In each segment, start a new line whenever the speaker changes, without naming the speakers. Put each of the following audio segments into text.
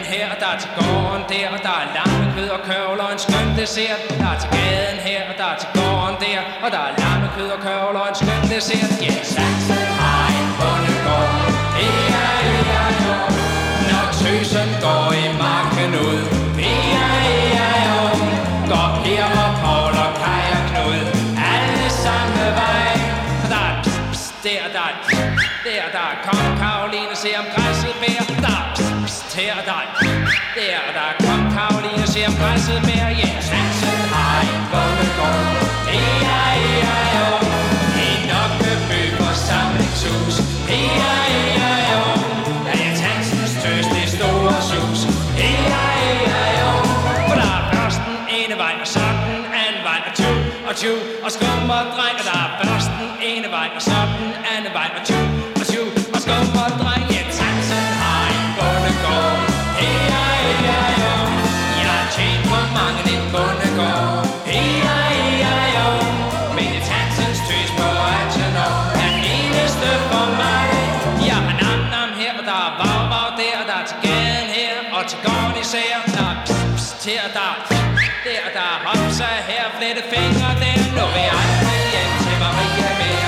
her, og der er til gården der, og der er lammekød og kørvel og en skøn dessert. Der er til gaden her, og der er til gården der, og der er lammekød og kørvel og en skøn dessert. Ja, Sanse har en bondegård, jo. Når tøsen går i marken ud, jo. Går Per og Paul og Kaj og Knud, alle samme vej. Og der er pst, der er der er kong Karoline, se om græsset bærer. Der er pst, her, der er kong Karoline, se om græsset bærer. Ja, Hansen har en bondegård, jo. En Okkeby forsamlingshus, jo. Der er Jens Hansens tøs, det store sus, jo. For der er først den ene vej, og så den anden vej, og tju, og skum og dreng. Og der er først den ene vej, og så den anden vej, og tju, og skum og dreng. Jens Hansen har en bondegård, jo. Jeg har tjent på mange en bondegård, jo. Men Jens Hansens tøs på 18 år er den eneste for mig. Jeg har nam her, og der er vav der, og der er til gaden her, og til gården især. Der er pst her, der er hopsa her, flette fingre der. Nu vil jeg aldrig hjem til Maria mere.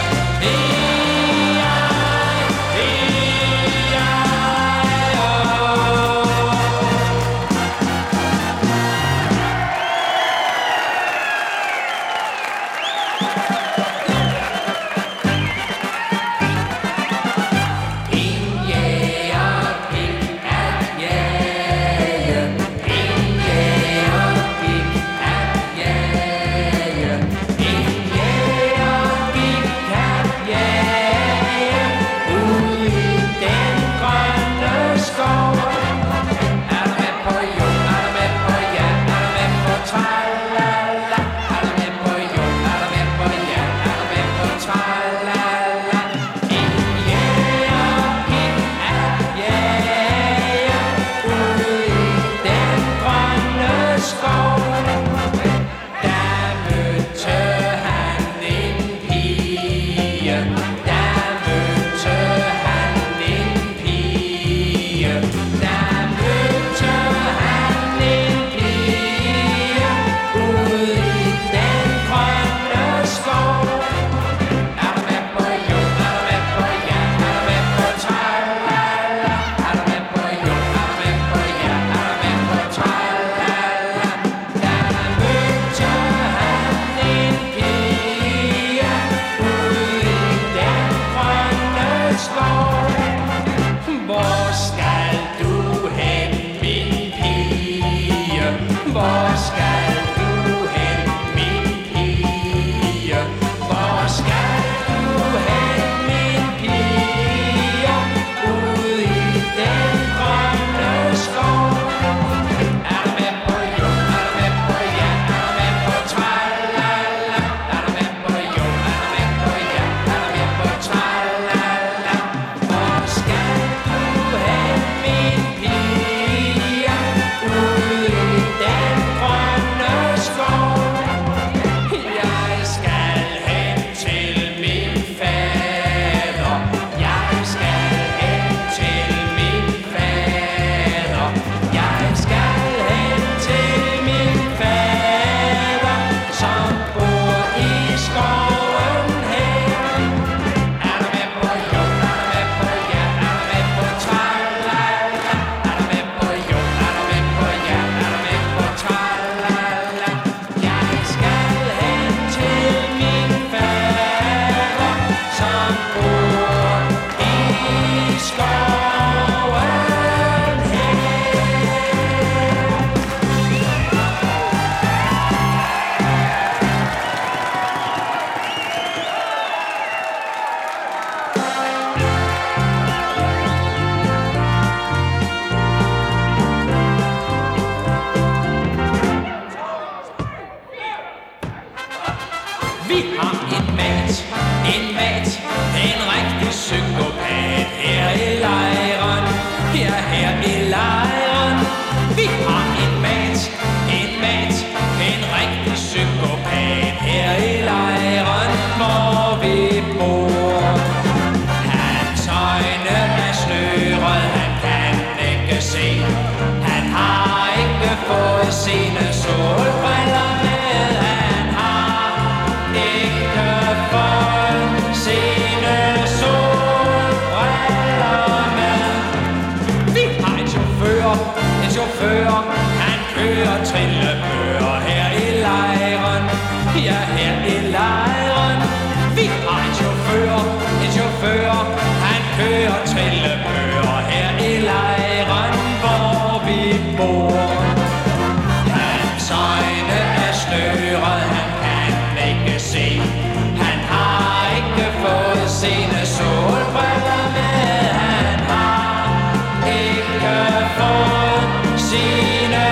en chauffør, han kører trillebør her i lejren. Ja, her i lejren. Vi har en chauffør, han kører trillebør her i lejren, hvor vi bor. Hans øjne er sløret, han kan ikke se. Han har ikke fået sine solbriller med. Han har ikke fået sine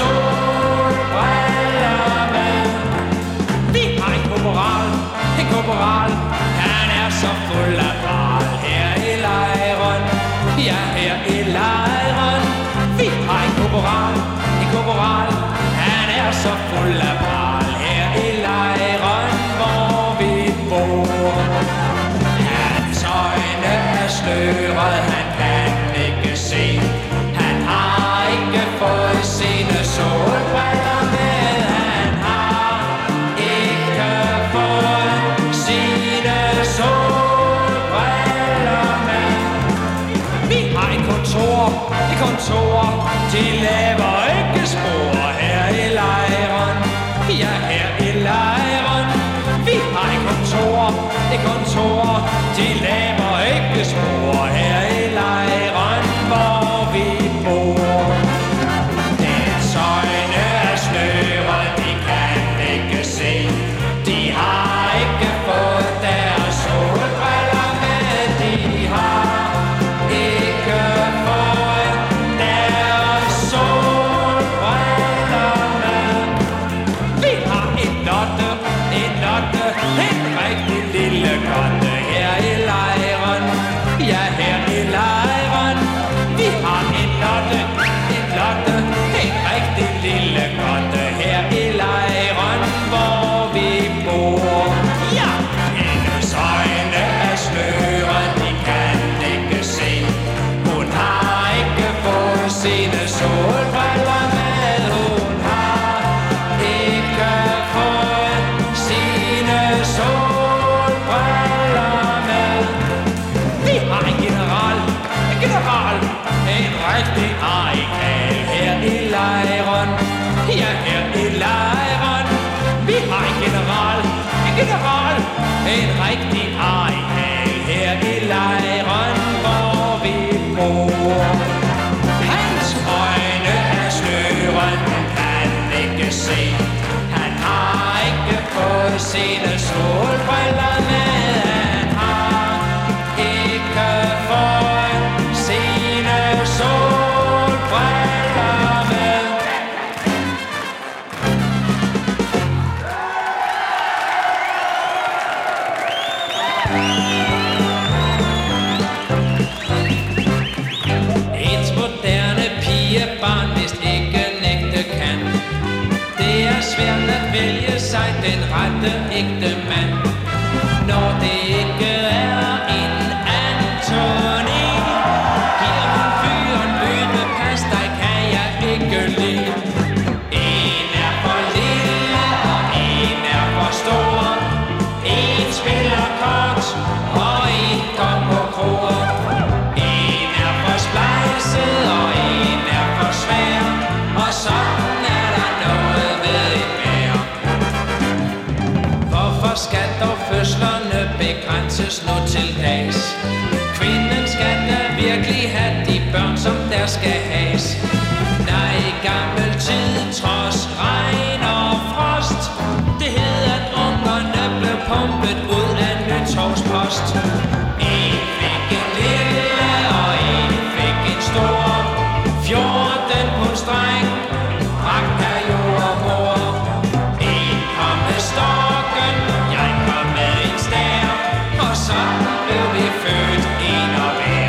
solbriller med. Vi har en korporal, han er så fuld af bral her i lejren. Ja, her i lejren. Vi har en korporal, han er så fuld af bral her i lejren, hvor vi bor. Hans øjne er sløret, han kan ikke se. Han har ikke fået sine solbriller med. Han har ikke fået sine solbriller med. Vi har et kontor, de laver ikke spor her i lejren. Ja, her i lejren. Vi har et kontor, de laver ikke spor her i lejren, hvor vi bor. Dens øjne er sløret, de kan ikke se. De har ikke fået deres solbriller med. De har ikke fået deres solbriller med. Vi har en Lotte, en rigtig lille grotte her i lejren. Ja, her i lejren. Vi har en Lotte, en rigtig lille grotte her i lejren, hvor vi bor. Ja, hendes øjne er sløret, de kan ikke se. Hun har ikke fået sine solbriller med. Hun har ikke fået sine solbriller med. Vi har en general, en rigtig arikal her i lejren. Ja, her i lejren. Vi har en general, en rigtig arikal her i lejren, hvor vi bor. Hans øjne er sløret, han kan ikke se. Han har ikke fået sine solbriller med. Han har ikke fået sine solbriller med. Et moderne pigebarn vist ikke nægte kan. Det er svært at vælge sig den rette ægte mand, når det ikke er en Antoni. Giver hun fyren løbepas, dig kan jeg ikke lide. En er for lille, og en er for stor. En spiller kort, og en går på kroer. En er for splejset, og en er for svær. Og sådan er der noget ved et vejr. Hvorfor skal dog fødslerne begrænses nu til dags? Kvinden skal da virkelig have de børn, som der skal has. Nej, i gammel tid, trods regn og frost, det hed, at ungerne blev pumpet ud af Nytorvspost. En fik en lille, og en fik en stor. 14 på streng, bragt af jordmor. En kom med stokken, jeg kom med en stær, og sådan blev vi født en og hver.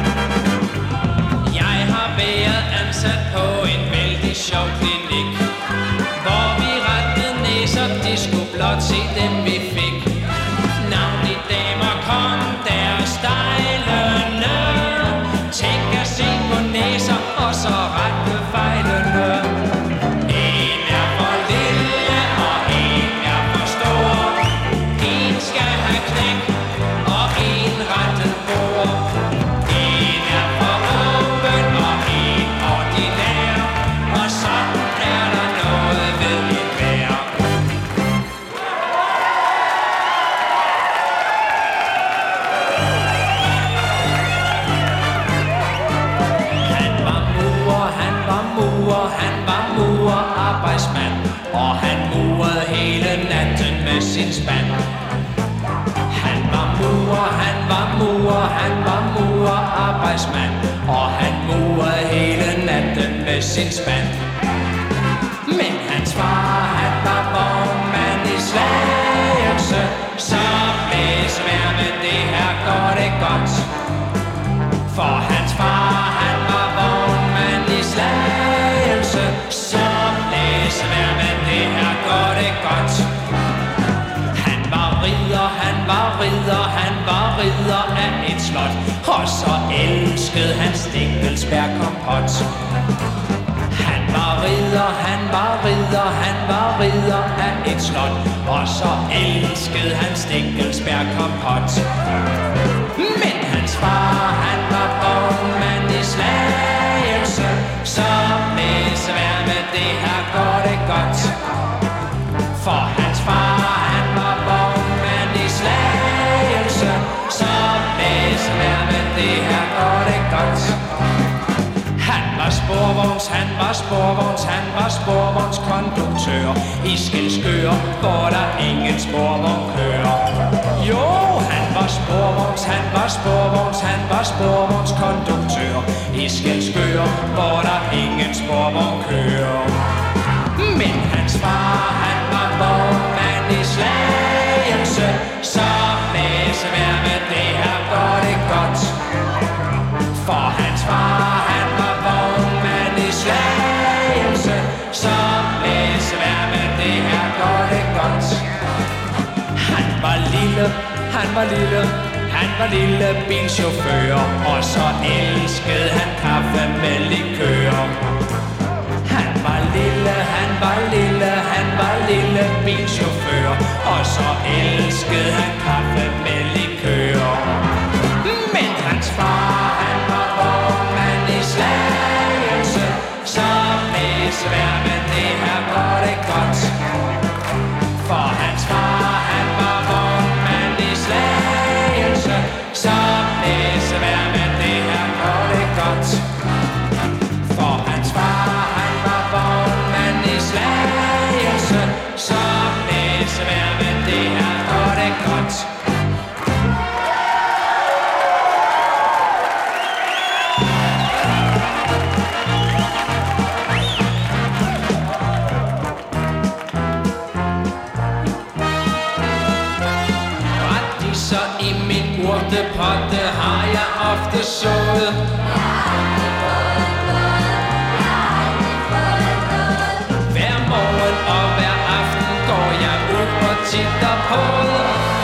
Jeg har været ansat på en vældig sjov klinik, hvor vi rettede næser, de skulle blot se dem vi fik. Navnlig damer kom der stejlende. Tænk at se på næser, og så rette fejlene. En er for lille, og en er for stor. En skal have knæk, og en retten bord. En er for åben, og en ordinær. han var murerarbejdsmand, og han murede hele natten med sin spand. Han var murerarbejdsmand, og han murede hele natten med sin spand. Men hans far, han var vognmand i Slagelse, så blæs vær med det her går det godt. For hans far, han var vognmand i Slagelse, så blæs vær med det her går det godt. Han var ridder af et slot, og så elskede han Stikkelsberg kompot. Han var ridder af et slot, og så elskede han Stikkelsberg kompot. Men hans far, han var vognmand i Slagelse, så med svær med det her går det godt. For hans far, han var vognmand i Slagelse, så med svær med det her går det godt. Han var sporvognskonduktør i Skælskør, hvor der ingen sporvogn kører. Jo, han var sporvognskonduktør i Skælskør, hvor der ingen sporvogn kører. Men hans far, han var vognmand i Slagelse, så med svær med det her går det godt. For hans far, han var vognmand i Slagelse, så med svær med det her går det godt. Han var lille bilchauffør, og så elskede han kaffe med likør. Han var lille bilchauffør, og så elskede han kaffe med likør. Men hans far, han var vognmand i Slagelse, så med svær med det her går det godt. For hans far, han var vognmand i Slagelse, så med svær med det her går det godt. For hans far, han var vognmand i Slagelse, så med svær med det her går det godt. I min urtepotte har jeg ofte sået. Hver morgen og hver aften går jeg ud og titter på det.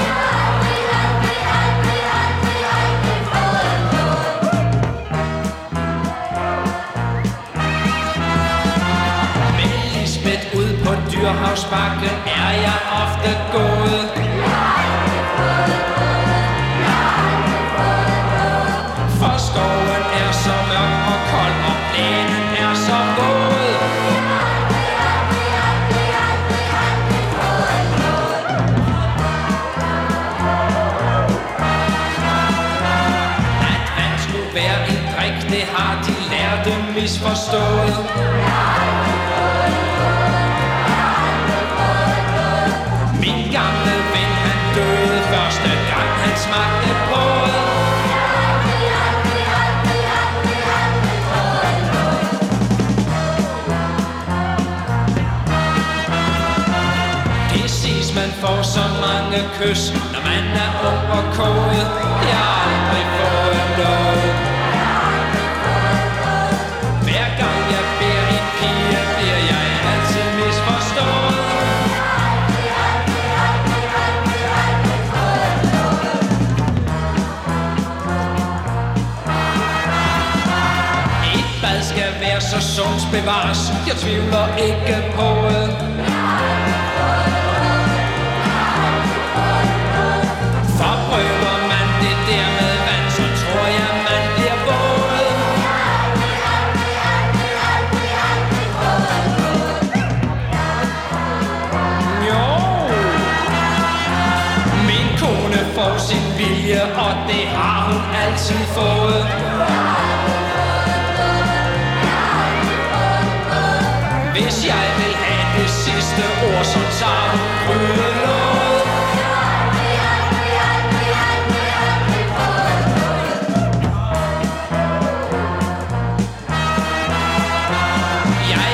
Med Lisbeth ud på Dyrhavsbakken er jeg ofte gået. For skoven er så mørk og kold, og plænen er så våd. At vand skulle være en drik, det har de lærte misforstået. Min gamle ven, han døde første gang, han smagte brød. Man får så mange kys, når man er ung og kåret. Jeg har aldrig fået noget. Hver gang jeg beder en pige, bliver jeg altid misforstået. Et bad skal være så sundt bevares, jeg tvivler ikke på det. Prøver man det der med vand, så tror jeg, man bliver våd. Jo, min kone får sin vilje, og det har hun altid fået.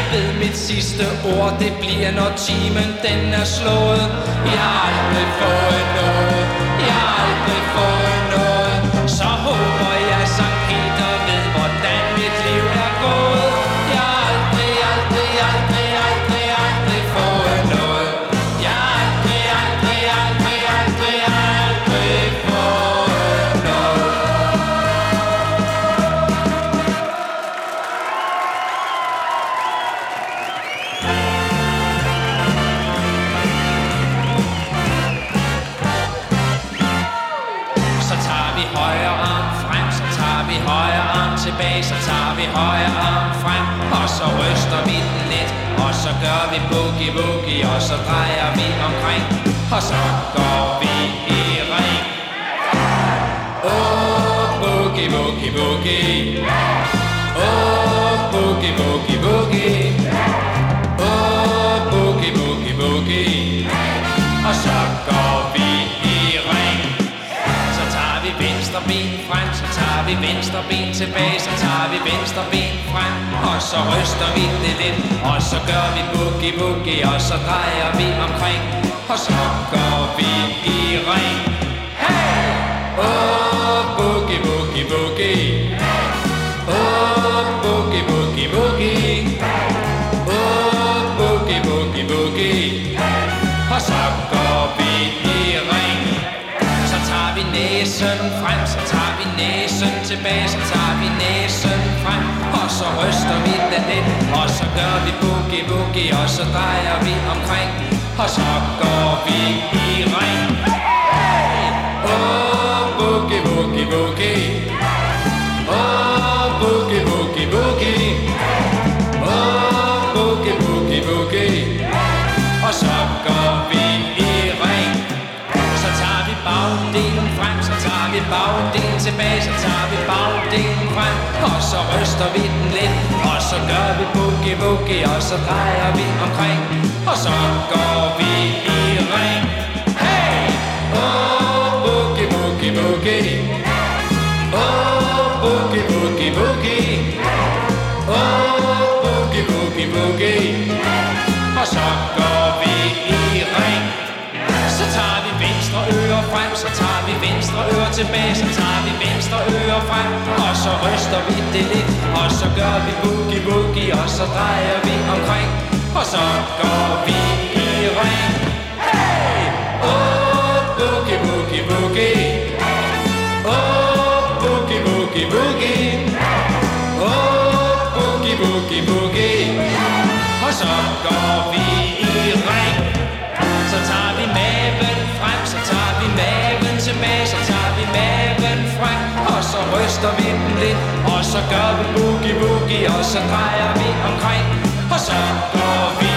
ved mit sidste ord, det bliver når timen den er slået. Jeg har aldrig fået noget, jeg har aldrig fået noget. Så håber jeg Sankt Peter ved, hvordan mit liv er gået. Jeg har aldrig, aldrig, aldrig, aldrig, aldrig fået noget. Jeg har aldrig, aldrig, aldrig, aldrig, aldrig fået noget. Så tager vi højre arm frem, så tager vi højre arm tilbage, så tager vi højre arm frem, og så ryster vi den lidt, og så gør vi boogie woogie, og så drejer vi omkring, og så går vi i ring. Oh, boogie woogie woogie. Oh, boogie woogie woogie. Oh, boogie woogie woogie. Og så går vi i ring. Så tager vi venstre ben frem, så tager vi venstre ben tilbage, så tager vi venstre ben frem, og så ryster vi det lidt, og så gør vi boogie woogie, og så drejer vi omkring, og så går vi i ring. Hey! Oh, boogie woogie woogie. Oh, boogie woogie woogie. Oh, boogie woogie woogie. Og så går vi i ring. Så tager vi næsen frem, så tager vi næsen tilbage, så tager vi næsen frem, og så ryster vi den lidt, og så gør vi boogie woogie, og så drejer vi omkring, og så går vi i ring. Oh, boogie woogie woogie. Oh, boogie woogie woogie. Oh, boogie woogie woogie. Og så går vi i ring. Så tager vi bagdelen frem, så tager vi bagdelen tilbage, så tager vi bagdelen frem, og så ryster vi den lidt, og så gør vi boogie woogie, og så drejer vi omkring, og så går vi i ring. Hey! Oh, boogie woogie woogie. Oh, boogie woogie woogie. Oh, boogie woogie woogie. Og så går vi i ring. Så tager vi venstre øre frem, så tager vi venstre øre tilbage, så tager vi venstre øre frem, og så ryster vi det lidt, og så gør vi boogie woogie, og så drejer vi omkring, og så går vi i ring. Hey! Oh, boogie woogie woogie. Oh, boogie woogie woogie. Oh, boogie woogie woogie. Og så går vi i ring. Så tager vi maven frem, så tager vi maven tilbage, så tager vi maven frem, og så ryster vi den lidt, og så gør vi boogie woogie, og så drejer vi omkring, og så går vi